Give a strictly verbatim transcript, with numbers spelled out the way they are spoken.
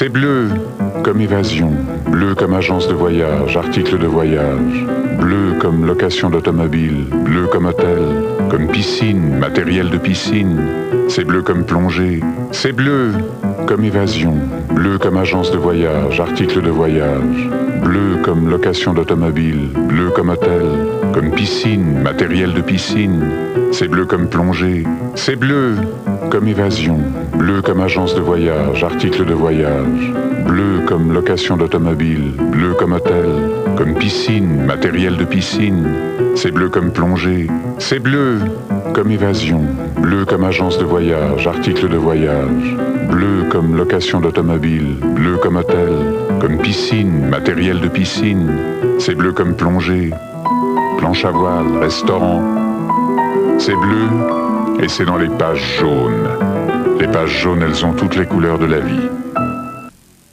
C'est bleu comme évasion, bleu comme agence de voyage, article de voyage, bleu comme location d'automobile, bleu comme hôtel, comme piscine, matériel de piscine. C'est bleu comme plongée, c'est bleu comme évasion, bleu comme agence de voyage, article de voyage, bleu comme location d'automobile, bleu comme hôtel, comme piscine, matériel de piscine. C'est bleu comme plongée, c'est bleu comme évasion, bleu comme agence de voyage, article de voyage, bleu comme location d'automobile, bleu comme hôtel, comme piscine, matériel de piscine. C'est bleu comme plongée, c'est bleu comme évasion, bleu comme agence de voyage, article de voyage, bleu comme location d'automobile, bleu comme hôtel, comme piscine, matériel de piscine. C'est bleu comme plongée, planche à voile, restaurant. C'est bleu et c'est dans les pages jaunes. Les pages jaunes, elles ont toutes les couleurs de la vie.